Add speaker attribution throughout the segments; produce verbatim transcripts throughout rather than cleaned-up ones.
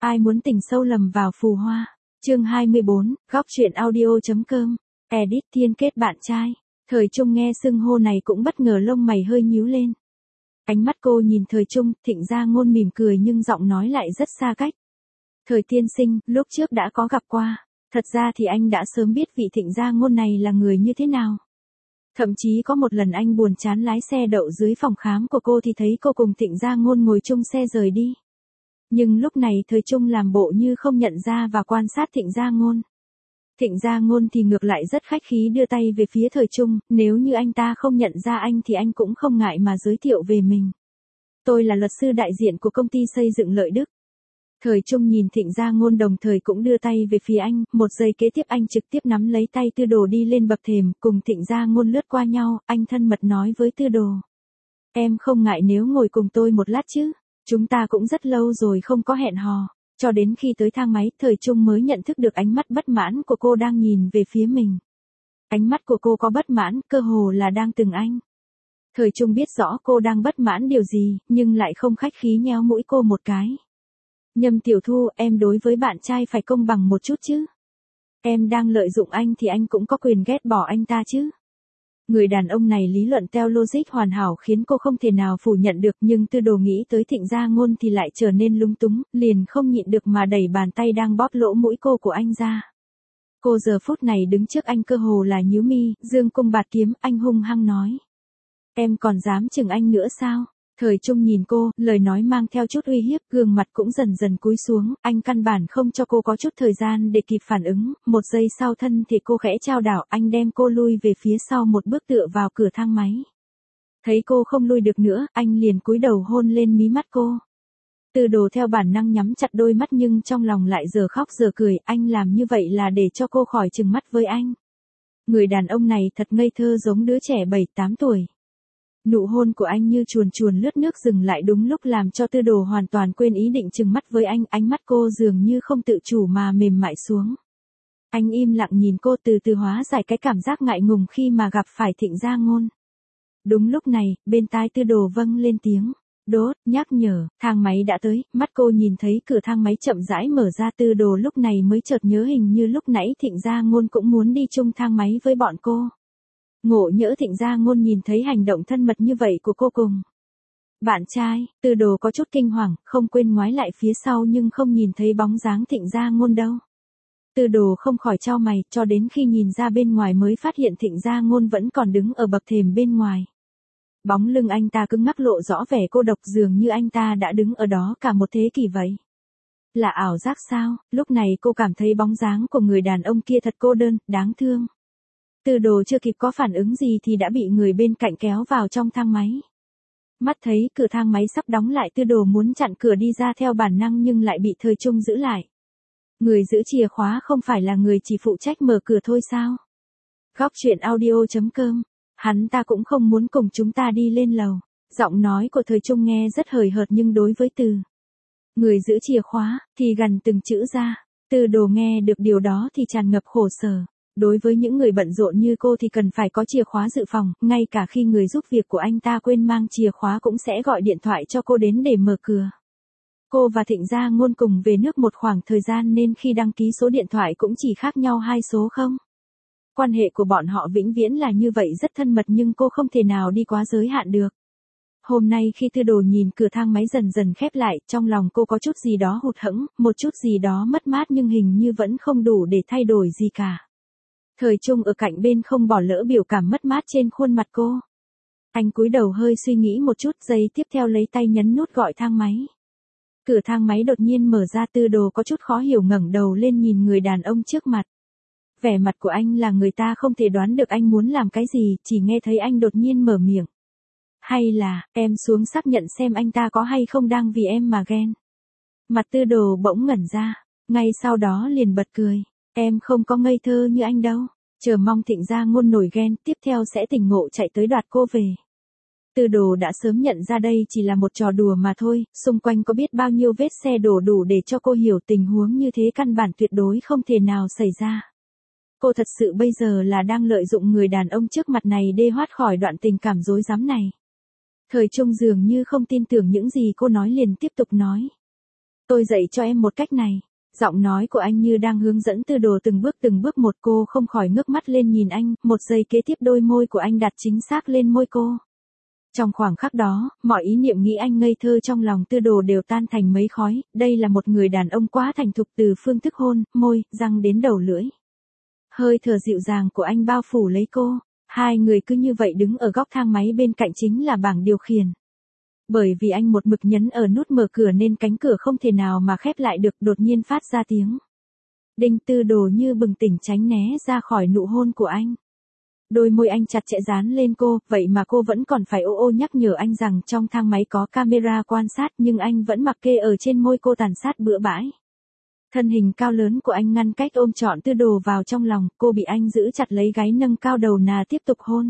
Speaker 1: Ai muốn tình sâu lầm vào phù hoa. Chương hai mươi bốn, góc truyện audio.com. Edit Thiên kết bạn trai. Thời Trung nghe xưng hô này cũng bất ngờ lông mày hơi nhíu lên. Ánh mắt cô nhìn Thời Trung, Thịnh Gia Ngôn mỉm cười nhưng giọng nói lại rất xa cách. Thời tiên sinh, lúc trước đã có gặp qua. Thật ra thì anh đã sớm biết vị Thịnh Gia Ngôn này là người như thế nào. Thậm chí có một lần anh buồn chán lái xe đậu dưới phòng khám của cô thì thấy cô cùng Thịnh Gia Ngôn ngồi chung xe rời đi. Nhưng lúc này Thời Trung làm bộ như không nhận ra và quan sát Thịnh Gia Ngôn. Thịnh Gia Ngôn thì ngược lại rất khách khí đưa tay về phía Thời Trung, nếu như anh ta không nhận ra anh thì anh cũng không ngại mà giới thiệu về mình. Tôi là luật sư đại diện của công ty xây dựng Lợi Đức. Thời Trung nhìn Thịnh Gia Ngôn đồng thời cũng đưa tay về phía anh, một giây kế tiếp anh trực tiếp nắm lấy tay Tư Đồ đi lên bậc thềm, cùng Thịnh Gia Ngôn lướt qua nhau, anh thân mật nói với Tư Đồ. Em không ngại nếu ngồi cùng tôi một lát chứ, chúng ta cũng rất lâu rồi không có hẹn hò. Cho đến khi tới thang máy, Thời Trung mới nhận thức được ánh mắt bất mãn của cô đang nhìn về phía mình. Ánh mắt của cô có bất mãn, cơ hồ là đang từng anh. Thời Trung biết rõ cô đang bất mãn điều gì, nhưng lại không khách khí nhéo mũi cô một cái. Nhâm Tiểu Thu, em đối với bạn trai phải công bằng một chút chứ. Em đang lợi dụng anh thì anh cũng có quyền ghét bỏ anh ta chứ. Người đàn ông này lý luận theo logic hoàn hảo khiến cô không thể nào phủ nhận được, nhưng Tư Đồ nghĩ tới Thịnh Gia Ngôn thì lại trở nên lúng túng, liền không nhịn được mà đẩy bàn tay đang bóp lỗ mũi cô của anh ra. Cô giờ phút này đứng trước anh cơ hồ là nhíu mi, dương cung bạt kiếm, anh hung hăng nói. Em còn dám chừng anh nữa sao? Thời Trung nhìn cô, lời nói mang theo chút uy hiếp, gương mặt cũng dần dần cúi xuống, anh căn bản không cho cô có chút thời gian để kịp phản ứng, một giây sau thân thì cô khẽ trao đảo, anh đem cô lui về phía sau một bước tựa vào cửa thang máy. Thấy cô không lui được nữa, anh liền cúi đầu hôn lên mí mắt cô. Tư Đồ theo bản năng nhắm chặt đôi mắt nhưng trong lòng lại giờ khóc giờ cười, anh làm như vậy là để cho cô khỏi trừng mắt với anh. Người đàn ông này thật ngây thơ giống đứa trẻ bảy tám tuổi. Nụ hôn của anh như chuồn chuồn lướt nước dừng lại đúng lúc làm cho Tư Đồ hoàn toàn quên ý định trừng mắt với anh, ánh mắt cô dường như không tự chủ mà mềm mại xuống. Anh im lặng nhìn cô từ từ hóa giải cái cảm giác ngại ngùng khi mà gặp phải Thịnh Gia Ngôn. Đúng lúc này, bên tai Tư Đồ vâng lên tiếng, đốt, nhắc nhở, thang máy đã tới, mắt cô nhìn thấy cửa thang máy chậm rãi mở ra, Tư Đồ lúc này mới chợt nhớ hình như lúc nãy Thịnh Gia Ngôn cũng muốn đi chung thang máy với bọn cô. Ngộ nhỡ Thịnh Gia Ngôn nhìn thấy hành động thân mật như vậy của cô cùng bạn trai, Tư Đồ có chút kinh hoàng, không quên ngoái lại phía sau nhưng không nhìn thấy bóng dáng Thịnh Gia Ngôn đâu. Tư Đồ không khỏi chau mày, cho đến khi nhìn ra bên ngoài mới phát hiện Thịnh Gia Ngôn vẫn còn đứng ở bậc thềm bên ngoài. Bóng lưng anh ta cứng ngắc lộ rõ vẻ cô độc, dường như anh ta đã đứng ở đó cả một thế kỷ vậy. Là ảo giác sao? Lúc này cô cảm thấy bóng dáng của người đàn ông kia thật cô đơn, đáng thương. Tư Đồ chưa kịp có phản ứng gì thì đã bị người bên cạnh kéo vào trong thang máy. Mắt thấy cửa thang máy sắp đóng lại, Tư Đồ muốn chặn cửa đi ra theo bản năng nhưng lại bị Thời Trung giữ lại. Người giữ chìa khóa không phải là người chỉ phụ trách mở cửa thôi sao? Góc truyện audio.com. Hắn ta cũng không muốn cùng chúng ta đi lên lầu. Giọng nói của Thời Trung nghe rất hời hợt nhưng đối với từ người giữ chìa khóa thì gần từng chữ ra. Tư Đồ nghe được điều đó thì tràn ngập khổ sở. Đối với những người bận rộn như cô thì cần phải có chìa khóa dự phòng, ngay cả khi người giúp việc của anh ta quên mang chìa khóa cũng sẽ gọi điện thoại cho cô đến để mở cửa. Cô và Thịnh Gia Ngôn cùng về nước một khoảng thời gian nên khi đăng ký số điện thoại cũng chỉ khác nhau hai số không. Quan hệ của bọn họ vĩnh viễn là như vậy, rất thân mật nhưng cô không thể nào đi quá giới hạn được. Hôm nay khi Tư Đồ nhìn cửa thang máy dần dần khép lại, trong lòng cô có chút gì đó hụt hẫng, một chút gì đó mất mát nhưng hình như vẫn không đủ để thay đổi gì cả. Thời Trung ở cạnh bên không bỏ lỡ biểu cảm mất mát trên khuôn mặt cô. Anh cúi đầu hơi suy nghĩ một chút, giây tiếp theo lấy tay nhấn nút gọi thang máy. Cửa thang máy đột nhiên mở ra, Tư Đồ có chút khó hiểu ngẩng đầu lên nhìn người đàn ông trước mặt. Vẻ mặt của anh là người ta không thể đoán được anh muốn làm cái gì, chỉ nghe thấy anh đột nhiên mở miệng. Hay là, em xuống xác nhận xem anh ta có hay không đang vì em mà ghen. Mặt Tư Đồ bỗng ngẩn ra, ngay sau đó liền bật cười. Em không có ngây thơ như anh đâu, chờ mong Thịnh Gia Ngôn nổi ghen, tiếp theo sẽ tỉnh ngộ chạy tới đoạt cô về. Tư Đồ đã sớm nhận ra đây chỉ là một trò đùa mà thôi, xung quanh có biết bao nhiêu vết xe đổ đủ để cho cô hiểu tình huống như thế căn bản tuyệt đối không thể nào xảy ra. Cô thật sự bây giờ là đang lợi dụng người đàn ông trước mặt này để thoát khỏi đoạn tình cảm rối rắm này. Thời Trung dường như không tin tưởng những gì cô nói liền tiếp tục nói. Tôi dạy cho em một cách này. Giọng nói của anh như đang hướng dẫn Tư Đồ từng bước từng bước một, cô không khỏi ngước mắt lên nhìn anh, một giây kế tiếp đôi môi của anh đặt chính xác lên môi cô. Trong khoảng khắc đó, mọi ý niệm nghĩ anh ngây thơ trong lòng Tư Đồ đều tan thành mấy khói, đây là một người đàn ông quá thành thục từ phương thức hôn, môi, răng đến đầu lưỡi. Hơi thở dịu dàng của anh bao phủ lấy cô, hai người cứ như vậy đứng ở góc thang máy bên cạnh chính là bảng điều khiển. Bởi vì anh một mực nhấn ở nút mở cửa nên cánh cửa không thể nào mà khép lại được, đột nhiên phát ra tiếng đinh. Tư Đồ như bừng tỉnh tránh né ra khỏi nụ hôn của anh. Đôi môi anh chặt chẽ dán lên cô, vậy mà cô vẫn còn phải ô ô nhắc nhở anh rằng trong thang máy có camera quan sát, nhưng anh vẫn mặc kệ ở trên môi cô tàn sát bừa bãi. Thân hình cao lớn của anh ngăn cách ôm trọn Tư Đồ vào trong lòng, cô bị anh giữ chặt lấy gáy nâng cao đầu nà tiếp tục hôn.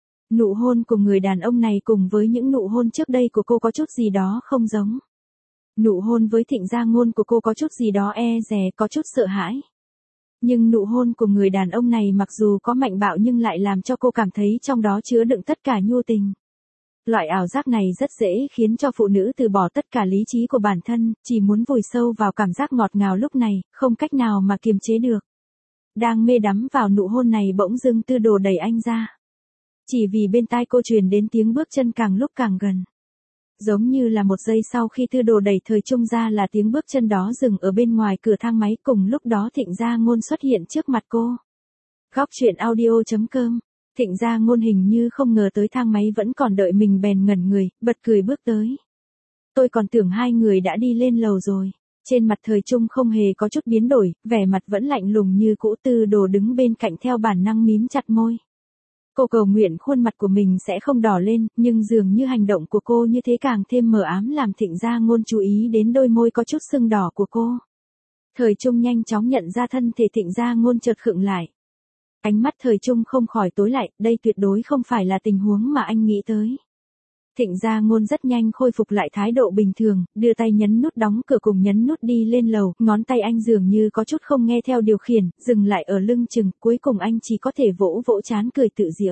Speaker 1: Nụ hôn của người đàn ông này cùng với những nụ hôn trước đây của cô có chút gì đó không giống. Nụ hôn với Thịnh Gia Ngôn của cô có chút gì đó e dè, có chút sợ hãi. Nhưng nụ hôn của người đàn ông này mặc dù có mạnh bạo nhưng lại làm cho cô cảm thấy trong đó chứa đựng tất cả nhu tình. Loại ảo giác này rất dễ khiến cho phụ nữ từ bỏ tất cả lý trí của bản thân, chỉ muốn vùi sâu vào cảm giác ngọt ngào lúc này, không cách nào mà kiềm chế được. Đang mê đắm vào nụ hôn này bỗng dưng Tư Đồ đẩy anh ra. Chỉ vì bên tai cô truyền đến tiếng bước chân càng lúc càng gần. Giống như là một giây sau khi Tư Đồ đẩy Thời Trung ra là tiếng bước chân đó dừng ở bên ngoài cửa thang máy, cùng lúc đó Thịnh Gia Ngôn xuất hiện trước mặt cô. Góc truyện audio chấm com. Thịnh Gia Ngôn hình như không ngờ tới thang máy vẫn còn đợi mình bèn ngẩn người, bật cười bước tới. Tôi còn tưởng hai người đã đi lên lầu rồi. Trên mặt Thời Trung không hề có chút biến đổi, vẻ mặt vẫn lạnh lùng như cũ. Tư Đồ đứng bên cạnh theo bản năng mím chặt môi. Cô cầu nguyện khuôn mặt của mình sẽ không đỏ lên, nhưng dường như hành động của cô như thế càng thêm mờ ám làm Thịnh Gia Ngôn chú ý đến đôi môi có chút sưng đỏ của cô. Thời Trung nhanh chóng nhận ra thân thể Thịnh Gia Ngôn chợt khựng lại. Ánh mắt Thời Trung không khỏi tối lại, đây tuyệt đối không phải là tình huống mà anh nghĩ tới. Thịnh Gia Ngôn rất nhanh khôi phục lại thái độ bình thường, đưa tay nhấn nút đóng cửa cùng nhấn nút đi lên lầu, ngón tay anh dường như có chút không nghe theo điều khiển, dừng lại ở lưng chừng, cuối cùng anh chỉ có thể vỗ vỗ trán cười tự giễu.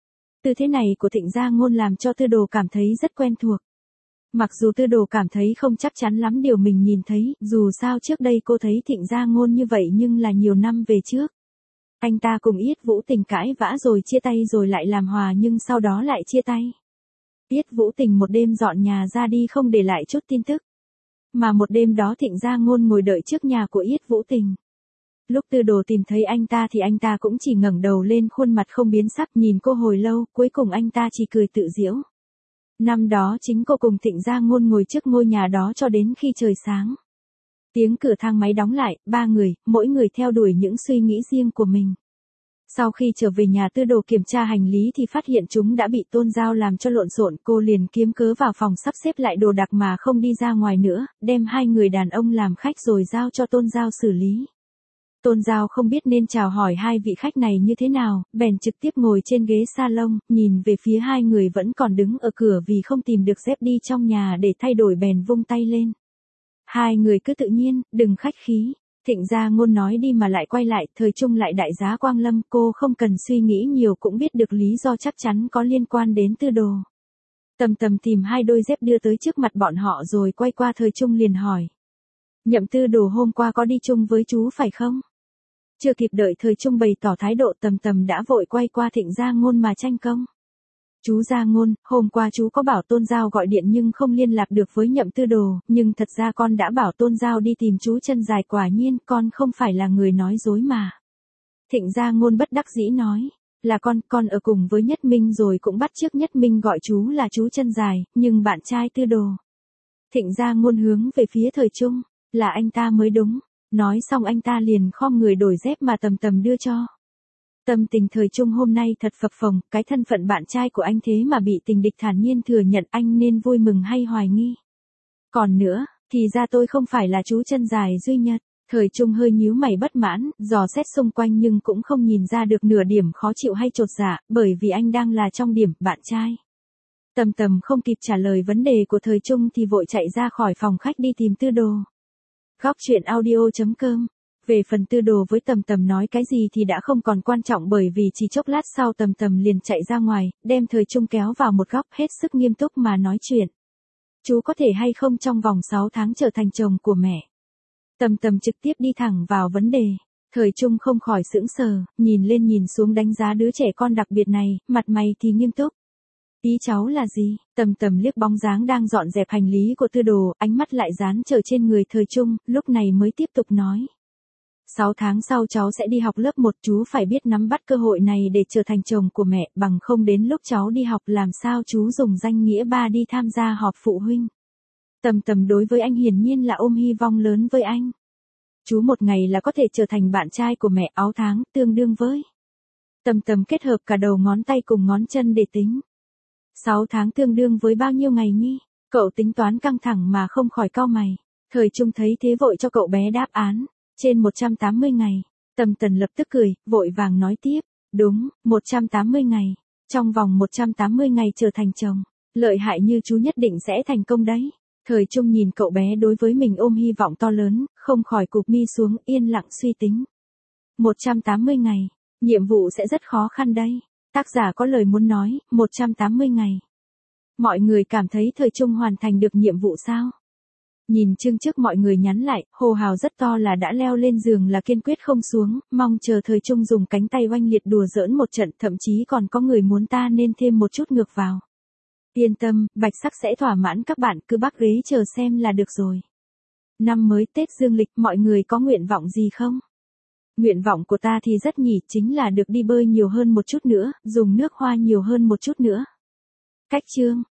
Speaker 1: Tư thế này của Thịnh Gia Ngôn làm cho Tư Đồ cảm thấy rất quen thuộc. Mặc dù Tư Đồ cảm thấy không chắc chắn lắm điều mình nhìn thấy, dù sao trước đây cô thấy Thịnh Gia Ngôn như vậy nhưng là nhiều năm về trước. Anh ta cùng Yết Vũ Tình cãi vã rồi chia tay rồi lại làm hòa nhưng sau đó lại chia tay. Yết Vũ Tình một đêm dọn nhà ra đi không để lại chút tin tức. Mà một đêm đó Thịnh Gia Ngôn ngồi đợi trước nhà của Yết Vũ Tình. Lúc Tư Đồ tìm thấy anh ta thì anh ta cũng chỉ ngẩng đầu lên, khuôn mặt không biến sắc, nhìn cô hồi lâu, cuối cùng anh ta chỉ cười tự giễu. Năm đó chính cô cùng Thịnh Gia Ngôn ngồi trước ngôi nhà đó cho đến khi trời sáng. Tiếng cửa thang máy đóng lại, ba người, mỗi người theo đuổi những suy nghĩ riêng của mình. Sau khi trở về nhà Tư Đồ kiểm tra hành lý thì phát hiện chúng đã bị Tôn Giao làm cho lộn xộn, cô liền kiếm cớ vào phòng sắp xếp lại đồ đạc mà không đi ra ngoài nữa, đem hai người đàn ông làm khách rồi giao cho Tôn Giao xử lý. Tôn Giao không biết nên chào hỏi hai vị khách này như thế nào, bèn trực tiếp ngồi trên ghế salon, nhìn về phía hai người vẫn còn đứng ở cửa vì không tìm được dép đi trong nhà để thay đổi bèn vung tay lên. Hai người cứ tự nhiên, đừng khách khí. Thịnh Gia Ngôn nói đi mà lại quay lại, Thời Trung lại đại giá Quang Lâm, cô không cần suy nghĩ nhiều cũng biết được lý do chắc chắn có liên quan đến Tư Đồ. Tầm Tầm tìm hai đôi dép đưa tới trước mặt bọn họ rồi quay qua Thời Trung liền hỏi. Nhậm Tư Đồ hôm qua có đi chung với chú phải không? Chưa kịp đợi Thời Trung bày tỏ thái độ, Tầm Tầm đã vội quay qua Thịnh Gia Ngôn mà tranh công. Chú Gia Ngôn, hôm qua chú có bảo Tôn Giao gọi điện nhưng không liên lạc được với Nhậm Tư Đồ, nhưng thật ra con đã bảo Tôn Giao đi tìm chú chân dài, quả nhiên con không phải là người nói dối mà. Thịnh Gia Ngôn bất đắc dĩ nói, là con, con ở cùng với Nhất Minh rồi cũng bắt chước Nhất Minh gọi chú là chú chân dài, nhưng bạn trai Tư Đồ. Thịnh Gia Ngôn hướng về phía Thời Trung, là anh ta mới đúng, nói xong anh ta liền khom người đổi dép mà Tầm Tầm đưa cho. Tâm tình Thời Trung hôm nay thật phập phồng, cái thân phận bạn trai của anh thế mà bị tình địch thản nhiên thừa nhận, anh nên vui mừng hay hoài nghi. Còn nữa, thì ra tôi không phải là chú chân dài duy nhất. Thời Trung hơi nhíu mày bất mãn, dò xét xung quanh nhưng cũng không nhìn ra được nửa điểm khó chịu hay chột dạ, bởi vì anh đang là trong điểm bạn trai. Tầm Tầm không kịp trả lời vấn đề của Thời Trung thì vội chạy ra khỏi phòng khách đi tìm Tư Đồ. Góc truyện audio chấm com. Về phần Tư Đồ với Tầm Tầm nói cái gì thì đã không còn quan trọng, bởi vì chỉ chốc lát sau Tầm Tầm liền chạy ra ngoài, đem Thời Trung kéo vào một góc hết sức nghiêm túc mà nói chuyện. Chú có thể hay không trong vòng sáu tháng trở thành chồng của mẹ? Tầm Tầm trực tiếp đi thẳng vào vấn đề. Thời Trung không khỏi sững sờ, nhìn lên nhìn xuống đánh giá đứa trẻ con đặc biệt này, mặt mày thì nghiêm túc. Ý cháu là gì? Tầm Tầm liếc bóng dáng đang dọn dẹp hành lý của Tư Đồ, ánh mắt lại dán trở trên người Thời Trung, lúc này mới tiếp tục nói. Sáu tháng sau cháu sẽ đi học lớp một, chú phải biết nắm bắt cơ hội này để trở thành chồng của mẹ, bằng không đến lúc cháu đi học làm sao chú dùng danh nghĩa ba đi tham gia họp phụ huynh. Tầm Tầm đối với anh hiển nhiên là ôm hy vọng lớn với anh. Chú một ngày là có thể trở thành bạn trai của mẹ, áo tháng, tương đương với. Tầm Tầm kết hợp cả đầu ngón tay cùng ngón chân để tính. Sáu tháng tương đương với bao nhiêu ngày nhi? Cậu tính toán căng thẳng mà không khỏi cau mày. Thời Trung thấy thế vội cho cậu bé đáp án. Trên một trăm tám mươi ngày. Tầm Tầm lập tức cười, vội vàng nói tiếp. Đúng, một trăm tám mươi ngày. Trong vòng một trăm tám mươi ngày trở thành chồng. Lợi hại như chú nhất định sẽ thành công đấy. Thời Trung nhìn cậu bé đối với mình ôm hy vọng to lớn, không khỏi cụp mi xuống, yên lặng suy tính. một trăm tám mươi ngày. Nhiệm vụ sẽ rất khó khăn đây. Tác giả có lời muốn nói, một trăm tám mươi ngày. Mọi người cảm thấy Thời Trung hoàn thành được nhiệm vụ sao? Nhìn chương trước mọi người nhắn lại, hô hào rất to là đã leo lên giường là kiên quyết không xuống, mong chờ Thời Trung dùng cánh tay oanh liệt đùa giỡn một trận, thậm chí còn có người muốn ta nên thêm một chút ngược vào. Yên tâm, Bạch Sắc sẽ thỏa mãn các bạn, cứ bắt ghế chờ xem là được rồi. Năm mới Tết dương lịch, mọi người có nguyện vọng gì không? Nguyện vọng của ta thì rất nhỉ, chính là được đi bơi nhiều hơn một chút nữa, dùng nước hoa nhiều hơn một chút nữa. Cách chương